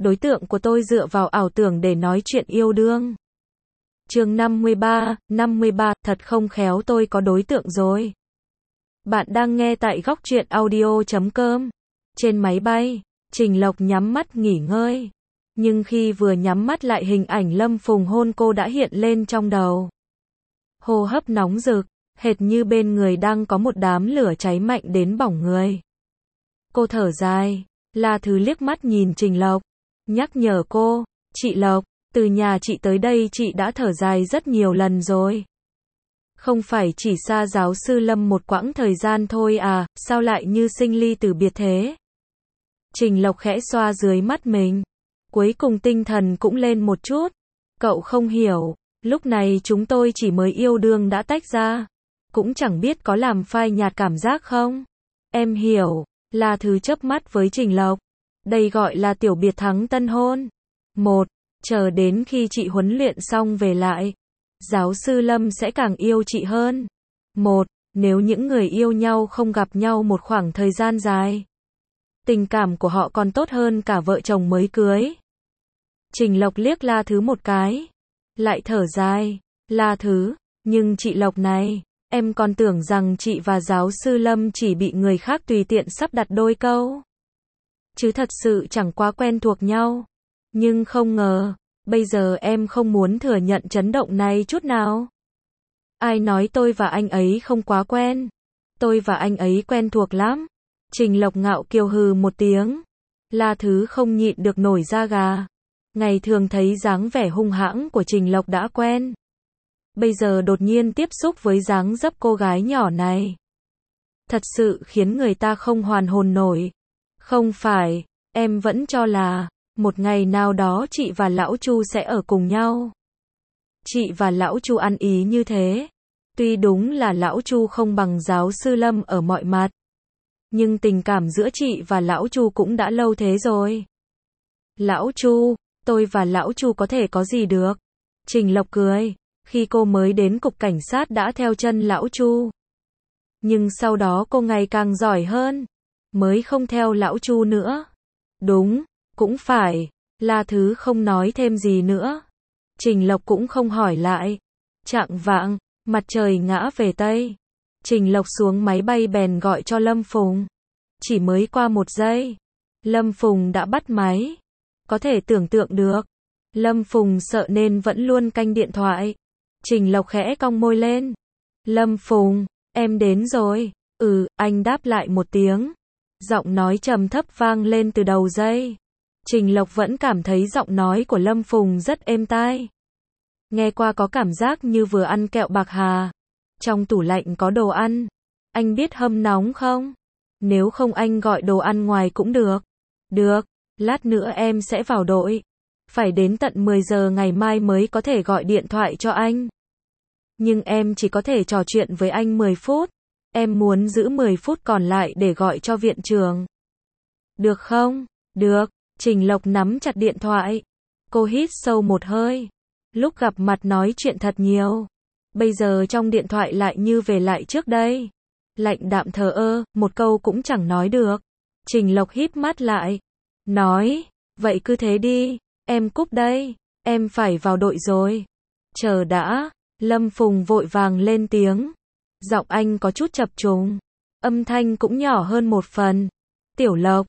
đối tượng của tôi dựa vào ảo tưởng để nói chuyện yêu đương. Chương 53, thật không khéo tôi có đối tượng rồi. Bạn đang nghe tại góc truyện audio.com. Trên máy bay, Trình Lộc nhắm mắt nghỉ ngơi. Nhưng khi vừa nhắm mắt lại hình ảnh Lâm Phùng hôn cô đã hiện lên trong đầu. Hô hấp nóng rực, hệt như bên người đang có một đám lửa cháy mạnh đến bỏng người. Cô thở dài, La Thứ liếc mắt nhìn Trình Lộc, nhắc nhở cô, chị Lộc, từ nhà chị tới đây chị đã thở dài rất nhiều lần rồi. Không phải chỉ xa giáo sư Lâm một quãng thời gian thôi à, sao lại như sinh ly tử biệt thế? Trình Lộc khẽ xoa dưới mắt mình, cuối cùng tinh thần cũng lên một chút. Cậu không hiểu, lúc này chúng tôi chỉ mới yêu đương đã tách ra, cũng chẳng biết có làm phai nhạt cảm giác không? Em hiểu, La Thứ chớp mắt với Trình Lộc. Đây gọi là tiểu biệt thắng tân hôn. Chờ đến khi chị huấn luyện xong về lại, giáo sư Lâm sẽ càng yêu chị hơn. Nếu những người yêu nhau không gặp nhau một khoảng thời gian dài, tình cảm của họ còn tốt hơn cả vợ chồng mới cưới. Trình Lộc liếc La Thứ một cái, lại thở dài, La Thứ, nhưng chị Lộc này, em còn tưởng rằng chị và giáo sư Lâm chỉ bị người khác tùy tiện sắp đặt đôi câu, chứ thật sự chẳng quá quen thuộc nhau. Nhưng không ngờ, bây giờ em không muốn thừa nhận chấn động này chút nào. Ai nói tôi và anh ấy không quá quen? Tôi và anh ấy quen thuộc lắm. Trình Lộc ngạo kiều hừ một tiếng. La Thứ không nhịn được nổi da gà. Ngày thường thấy dáng vẻ hung hãng của Trình Lộc đã quen. Bây giờ đột nhiên tiếp xúc với dáng dấp cô gái nhỏ này, thật sự khiến người ta không hoàn hồn nổi. Không phải, em vẫn cho là một ngày nào đó chị và lão Chu sẽ ở cùng nhau. Chị và lão Chu ăn ý như thế. Tuy đúng là lão Chu không bằng giáo sư Lâm ở mọi mặt, nhưng tình cảm giữa chị và lão Chu cũng đã lâu thế rồi. Lão Chu, tôi và lão Chu có thể có gì được? Trình Lộc cười, khi cô mới đến cục cảnh sát đã theo chân lão Chu. Nhưng sau đó cô ngày càng giỏi hơn, mới không theo lão Chu nữa. Đúng, cũng phải. La Thứ không nói thêm gì nữa. Trình Lộc cũng không hỏi lại. Chạng vạng, mặt trời ngã về Tây. Trình Lộc xuống máy bay bèn gọi cho Lâm Phùng. Chỉ mới qua 1 giây, Lâm Phùng đã bắt máy. Có thể tưởng tượng được, Lâm Phùng sợ nên vẫn luôn canh điện thoại. Trình Lộc khẽ cong môi lên. Lâm Phùng, em đến rồi. Anh đáp lại một tiếng. Giọng nói trầm thấp vang lên từ đầu dây. Trình Lộc vẫn cảm thấy giọng nói của Lâm Phùng rất êm tai. Nghe qua có cảm giác như vừa ăn kẹo bạc hà. Trong tủ lạnh có đồ ăn. Anh biết hâm nóng không? Nếu không anh gọi đồ ăn ngoài cũng được. Được, lát nữa em sẽ vào đội. Phải đến tận 10 giờ ngày mai mới có thể gọi điện thoại cho anh. Nhưng em chỉ có thể trò chuyện với anh 10 phút. Em muốn giữ 10 phút còn lại để gọi cho viện trưởng. Được không? Được. Trình Lộc nắm chặt điện thoại. Cô hít sâu một hơi. Lúc gặp mặt nói chuyện thật nhiều. Bây giờ trong điện thoại lại như về lại trước đây. Lạnh đạm thờ ơ, một câu cũng chẳng nói được. Trình Lộc híp mắt lại. Nói, vậy cứ thế đi, em cúp đây, em phải vào đội rồi. Chờ đã, Lâm Phùng vội vàng lên tiếng. Giọng anh có chút chập trùng. Âm thanh cũng nhỏ hơn một phần. Tiểu Lộc,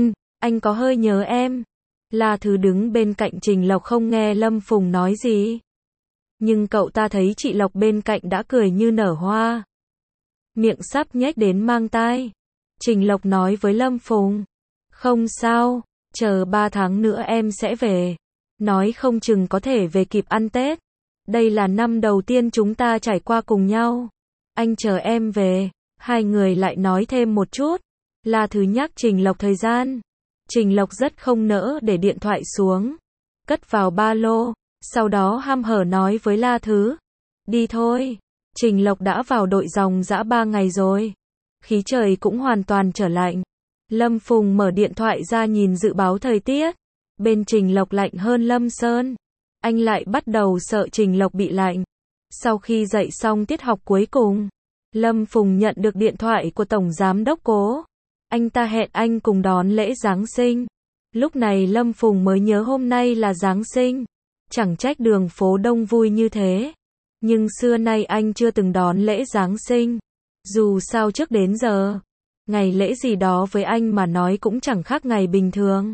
anh có hơi nhớ em. La Thứ đứng bên cạnh Trình Lộc không nghe Lâm Phùng nói gì. Nhưng cậu ta thấy chị Lộc bên cạnh đã cười như nở hoa. Miệng sắp nhếch đến mang tai. Trình Lộc nói với Lâm Phùng. Không sao, chờ 3 tháng nữa em sẽ về. Nói không chừng có thể về kịp ăn Tết. Đây là năm đầu tiên chúng ta trải qua cùng nhau. Anh chờ em về. Hai người lại nói thêm một chút. La Thứ nhắc Trình Lộc thời gian. Trình Lộc rất không nỡ để điện thoại xuống. Cất vào ba lô. Sau đó hăm hở nói với La Thứ. Đi thôi. Trình Lộc đã vào đội dòng dã 3 ngày rồi. Khí trời cũng hoàn toàn trở lạnh. Lâm Phùng mở điện thoại ra nhìn dự báo thời tiết. Bên Trình Lộc lạnh hơn Lâm Sơn. Anh lại bắt đầu sợ Trình Lộc bị lạnh. Sau khi dạy xong tiết học cuối cùng, Lâm Phùng nhận được điện thoại của Tổng Giám đốc Cố. Anh ta hẹn anh cùng đón lễ Giáng sinh. Lúc này Lâm Phùng mới nhớ hôm nay là Giáng sinh. Chẳng trách đường phố đông vui như thế. Nhưng xưa nay anh chưa từng đón lễ Giáng sinh. Dù sao trước đến giờ, ngày lễ gì đó với anh mà nói cũng chẳng khác ngày bình thường.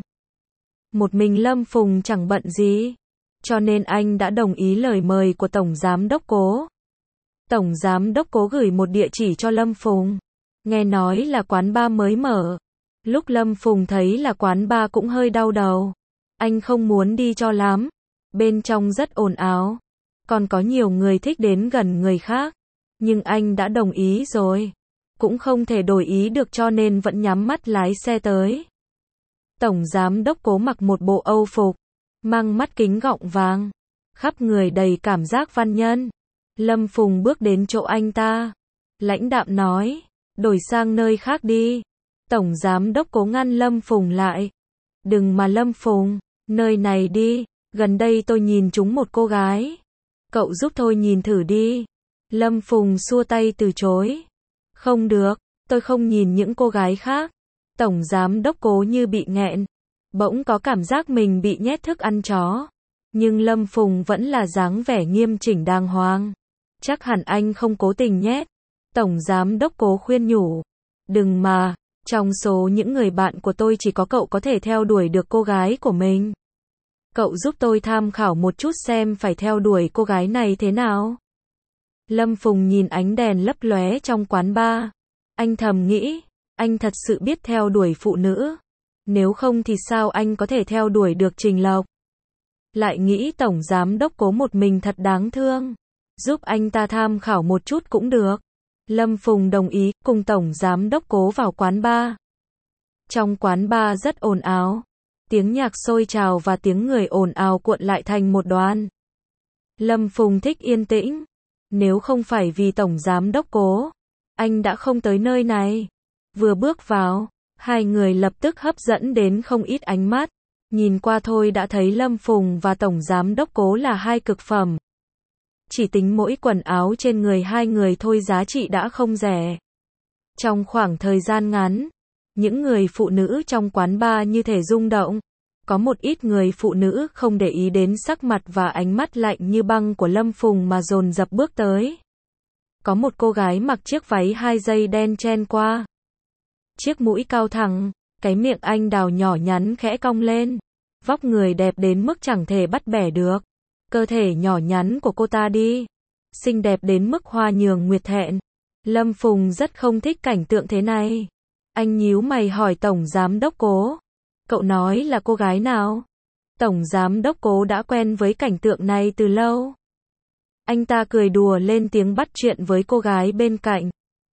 Một mình Lâm Phùng chẳng bận gì, cho nên anh đã đồng ý lời mời của Tổng Giám Đốc Cố. Tổng Giám Đốc Cố gửi một địa chỉ cho Lâm Phùng. Nghe nói là quán bar mới mở. Lúc Lâm Phùng thấy là quán bar cũng hơi đau đầu. Anh không muốn đi cho lắm. Bên trong rất ồn ào. Còn có nhiều người thích đến gần người khác. Nhưng anh đã đồng ý rồi. Cũng không thể đổi ý được cho nên vẫn nhắm mắt lái xe tới. Tổng Giám Đốc Cố mặc một bộ Âu phục. Mang mắt kính gọng vàng. Khắp người đầy cảm giác văn nhân. Lâm Phùng bước đến chỗ anh ta. Lãnh đạm nói. Đổi sang nơi khác đi. Tổng Giám Đốc Cố ngăn Lâm Phùng lại. Đừng mà Lâm Phùng. Nơi này đi. Gần đây tôi nhìn trúng một cô gái. Cậu giúp tôi nhìn thử đi. Lâm Phùng xua tay từ chối. Không được. Tôi không nhìn những cô gái khác. Tổng Giám Đốc Cố như bị nghẹn. Bỗng có cảm giác mình bị nhét thức ăn chó. Nhưng Lâm Phùng vẫn là dáng vẻ nghiêm chỉnh đàng hoàng. Chắc hẳn anh không cố tình nhét. Tổng Giám Đốc Cố khuyên nhủ. Đừng mà, trong số những người bạn của tôi chỉ có cậu có thể theo đuổi được cô gái của mình. Cậu giúp tôi tham khảo một chút xem phải theo đuổi cô gái này thế nào. Lâm Phùng nhìn ánh đèn lấp lóe trong quán bar. Anh thầm nghĩ, anh thật sự biết theo đuổi phụ nữ. Nếu không thì sao anh có thể theo đuổi được Trình Lộc. Lại nghĩ Tổng Giám Đốc Cố một mình thật đáng thương. Giúp anh ta tham khảo một chút cũng được. Lâm Phùng đồng ý, cùng Tổng Giám Đốc Cố vào quán bar. Trong quán bar rất ồn ào. Tiếng nhạc sôi trào và tiếng người ồn ào cuộn lại thành một đoàn. Lâm Phùng thích yên tĩnh. Nếu không phải vì Tổng Giám Đốc Cố, anh đã không tới nơi này. Vừa bước vào, hai người lập tức hấp dẫn đến không ít ánh mắt. Nhìn qua thôi đã thấy Lâm Phùng và Tổng Giám Đốc Cố là hai cực phẩm. Chỉ tính mỗi quần áo trên người hai người thôi giá trị đã không rẻ. Trong khoảng thời gian ngắn, những người phụ nữ trong quán bar như thể rung động. Có một ít người phụ nữ không để ý đến sắc mặt và ánh mắt lạnh như băng của Lâm Phùng mà dồn dập bước tới. Có một cô gái mặc chiếc váy 2 dây đen chen qua. Chiếc mũi cao thẳng, cái miệng anh đào nhỏ nhắn khẽ cong lên. Vóc người đẹp đến mức chẳng thể bắt bẻ được. Cơ thể nhỏ nhắn của cô ta đi. Xinh đẹp đến mức hoa nhường nguyệt thẹn. Lâm Phùng rất không thích cảnh tượng thế này. Anh nhíu mày hỏi Tổng Giám Đốc Cố. Cậu nói là cô gái nào? Tổng Giám Đốc Cố đã quen với cảnh tượng này từ lâu. Anh ta cười đùa lên tiếng bắt chuyện với cô gái bên cạnh.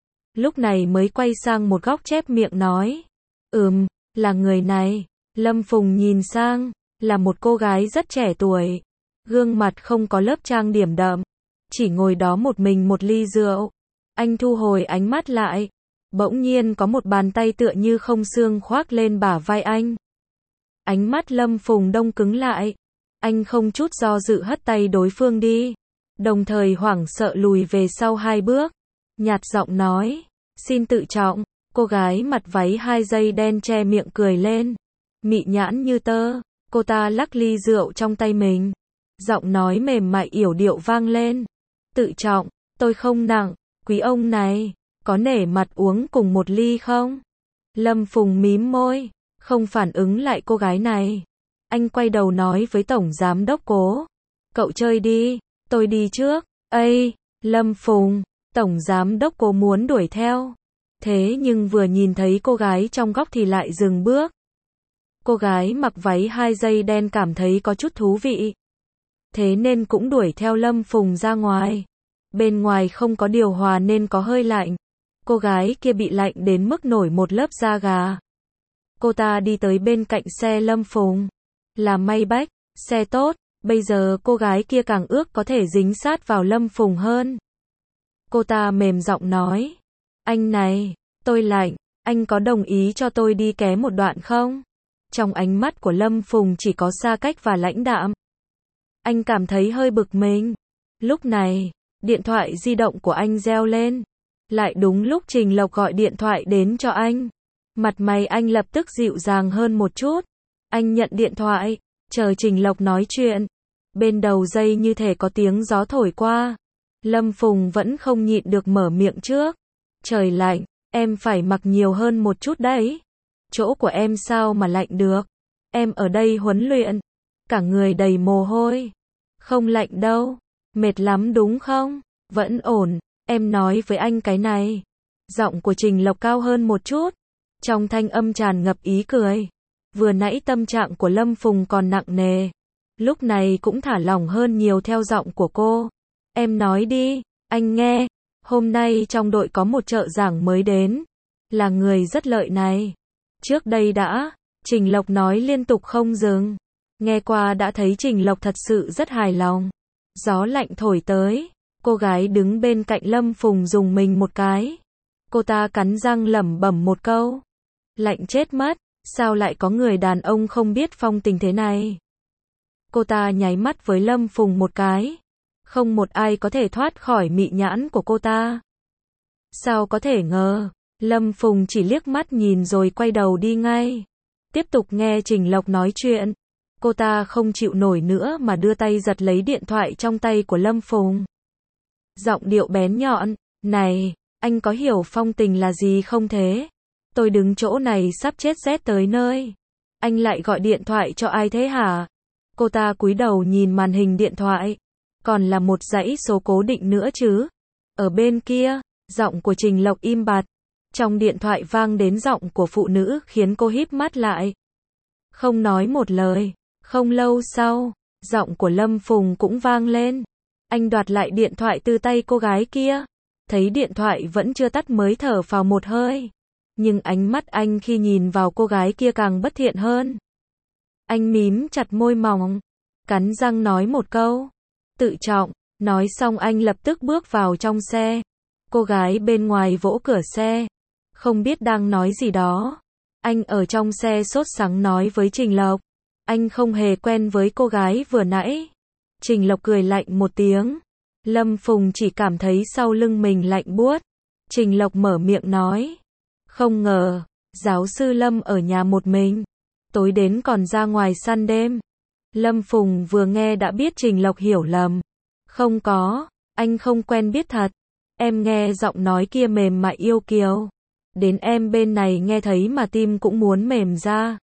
Lúc này mới quay sang một góc chép miệng nói. Là người này. Lâm Phùng nhìn sang, là một cô gái rất trẻ tuổi. Gương mặt không có lớp trang điểm đậm. Chỉ ngồi đó một mình một ly rượu. Anh thu hồi ánh mắt lại. Bỗng nhiên có một bàn tay tựa như không xương khoác lên bả vai anh. Ánh mắt Lâm Phùng đông cứng lại. Anh không chút do dự hất tay đối phương đi. Đồng thời hoảng sợ lùi về sau 2 bước. Nhạt giọng nói. Xin tự trọng. Cô gái mặt váy 2 dây đen che miệng cười lên. Mị nhãn như tơ. Cô ta lắc ly rượu trong tay mình. Giọng nói mềm mại yểu điệu vang lên. Tự trọng. Tôi không nặng. Quý ông này. Có nể mặt uống cùng một ly không? Lâm Phùng mím môi. Không phản ứng lại cô gái này. Anh quay đầu nói với Tổng Giám Đốc Cố. Cậu chơi đi. Tôi đi trước. Ây, Lâm Phùng. Tổng Giám Đốc Cố muốn đuổi theo. Thế nhưng vừa nhìn thấy cô gái trong góc thì lại dừng bước. Cô gái mặc váy 2 dây đen cảm thấy có chút thú vị. Thế nên cũng đuổi theo Lâm Phùng ra ngoài. Bên ngoài không có điều hòa nên có hơi lạnh. Cô gái kia bị lạnh đến mức nổi một lớp da gà. Cô ta đi tới bên cạnh xe Lâm Phùng. Là may bách, xe tốt. Bây giờ cô gái kia càng ước có thể dính sát vào Lâm Phùng hơn. Cô ta mềm giọng nói. Anh này, tôi lạnh. Anh có đồng ý cho tôi đi ké một đoạn không? Trong ánh mắt của Lâm Phùng chỉ có xa cách và lãnh đạm. Anh cảm thấy hơi bực mình. Lúc này, điện thoại di động của anh reo lên. Lại đúng lúc Trình Lộc gọi điện thoại đến cho anh. Mặt mày anh lập tức dịu dàng hơn một chút. Anh nhận điện thoại, chờ Trình Lộc nói chuyện. Bên đầu dây như thể có tiếng gió thổi qua. Lâm Phùng vẫn không nhịn được mở miệng trước. Trời lạnh, em phải mặc nhiều hơn một chút đấy. Chỗ của em sao mà lạnh được? Em ở đây huấn luyện, cả người đầy mồ hôi. Không lạnh đâu, mệt lắm đúng không? Vẫn ổn, em nói với anh cái này. Giọng của Trình Lộc cao hơn một chút, trong thanh âm tràn ngập ý cười. Vừa nãy tâm trạng của Lâm Phùng còn nặng nề, lúc này cũng thả lỏng hơn nhiều theo giọng của cô. Em nói đi, anh nghe. Hôm nay trong đội có một trợ giảng mới đến, là người rất lợi này. Trước đây đã, Trình Lộc nói liên tục không dừng. Nghe qua đã thấy Trình Lộc thật sự rất hài lòng. Gió lạnh thổi tới, cô gái đứng bên cạnh Lâm Phùng rùng mình một cái. Cô ta cắn răng lẩm bẩm một câu. Lạnh chết mất, sao lại có người đàn ông không biết phong tình thế này? Cô ta nháy mắt với Lâm Phùng một cái. Không một ai có thể thoát khỏi mị nhãn của cô ta. Sao có thể ngờ? Lâm Phùng chỉ liếc mắt nhìn rồi quay đầu đi ngay. Tiếp tục nghe Trình Lộc nói chuyện. Cô ta không chịu nổi nữa mà đưa tay giật lấy điện thoại trong tay của Lâm Phùng. Giọng điệu bén nhọn, này, anh có hiểu phong tình là gì không thế? Tôi đứng chỗ này sắp chết rét tới nơi. Anh lại gọi điện thoại cho ai thế hả? Cô ta cúi đầu nhìn màn hình điện thoại. Còn là một dãy số cố định nữa chứ. Ở bên kia, giọng của Trình Lộc im bặt. Trong điện thoại vang đến giọng của phụ nữ khiến cô híp mắt lại. Không nói một lời. Không lâu sau, giọng của Lâm Phùng cũng vang lên. Anh đoạt lại điện thoại từ tay cô gái kia. Thấy điện thoại vẫn chưa tắt mới thở phào một hơi. Nhưng ánh mắt anh khi nhìn vào cô gái kia càng bất thiện hơn. Anh mím chặt môi mỏng, cắn răng nói một câu. Tự trọng, nói xong anh lập tức bước vào trong xe. Cô gái bên ngoài vỗ cửa xe. Không biết đang nói gì đó. Anh ở trong xe sốt sắng nói với Trình Lộc. Anh không hề quen với cô gái vừa nãy. Trình Lộc cười lạnh một tiếng. Lâm Phùng chỉ cảm thấy sau lưng mình lạnh buốt. Trình Lộc mở miệng nói. Không ngờ, giáo sư Lâm ở nhà một mình. Tối đến còn ra ngoài săn đêm. Lâm Phùng vừa nghe đã biết Trình Lộc hiểu lầm. Không có, anh không quen biết thật. Em nghe giọng nói kia mềm mại yêu kiều. Đến em bên này nghe thấy mà tim cũng muốn mềm ra.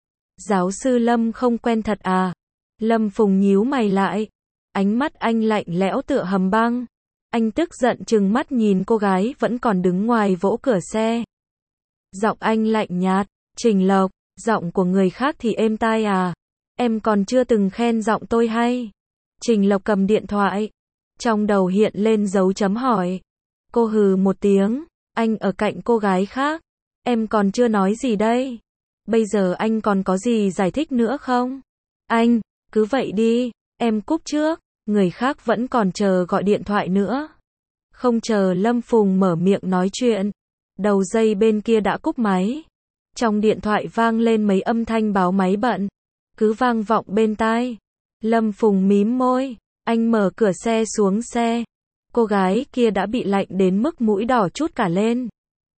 Giáo sư Lâm không quen thật à? Lâm Phùng nhíu mày lại. Ánh mắt anh lạnh lẽo tựa hầm băng. Anh tức giận trừng mắt nhìn cô gái vẫn còn đứng ngoài vỗ cửa xe. Giọng anh lạnh nhạt. Trình Lộc, giọng của người khác thì êm tai à? Em còn chưa từng khen giọng tôi hay. Trình Lộc cầm điện thoại. Trong đầu hiện lên dấu chấm hỏi. Cô hừ một tiếng. Anh ở cạnh cô gái khác. Em còn chưa nói gì đây. Bây giờ anh còn có gì giải thích nữa không? Anh, cứ vậy đi. Em cúp trước. Người khác vẫn còn chờ gọi điện thoại nữa. Không chờ Lâm Phùng mở miệng nói chuyện. Đầu dây bên kia đã cúp máy. Trong điện thoại vang lên mấy âm thanh báo máy bận. Cứ vang vọng bên tai. Lâm Phùng mím môi. Anh mở cửa xe xuống xe. Cô gái kia đã bị lạnh đến mức mũi đỏ chút cả lên.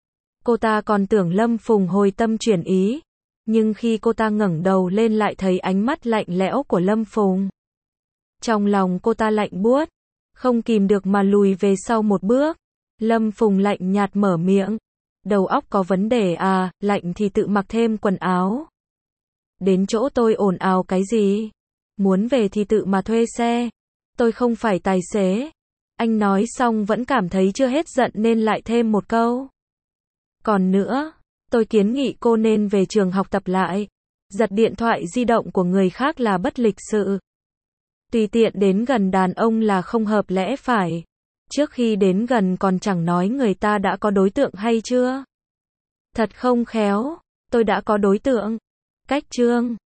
Cô ta còn tưởng Lâm Phùng hồi tâm chuyển ý. Nhưng khi cô ta ngẩng đầu lên lại thấy ánh mắt lạnh lẽo của Lâm Phùng. Trong lòng cô ta lạnh buốt. Không kìm được mà lùi về sau một bước. Lâm Phùng lạnh nhạt mở miệng. Đầu óc có vấn đề à, lạnh thì tự mặc thêm quần áo. Đến chỗ tôi ồn ào cái gì? Muốn về thì tự mà thuê xe. Tôi không phải tài xế. Anh nói xong vẫn cảm thấy chưa hết giận nên lại thêm một câu. Còn nữa, tôi kiến nghị cô nên về trường học tập lại. Giật điện thoại di động của người khác là bất lịch sự. Tùy tiện đến gần đàn ông là không hợp lẽ phải. Trước khi đến gần còn chẳng nói người ta đã có đối tượng hay chưa. Thật không khéo, tôi đã có đối tượng. Cách chương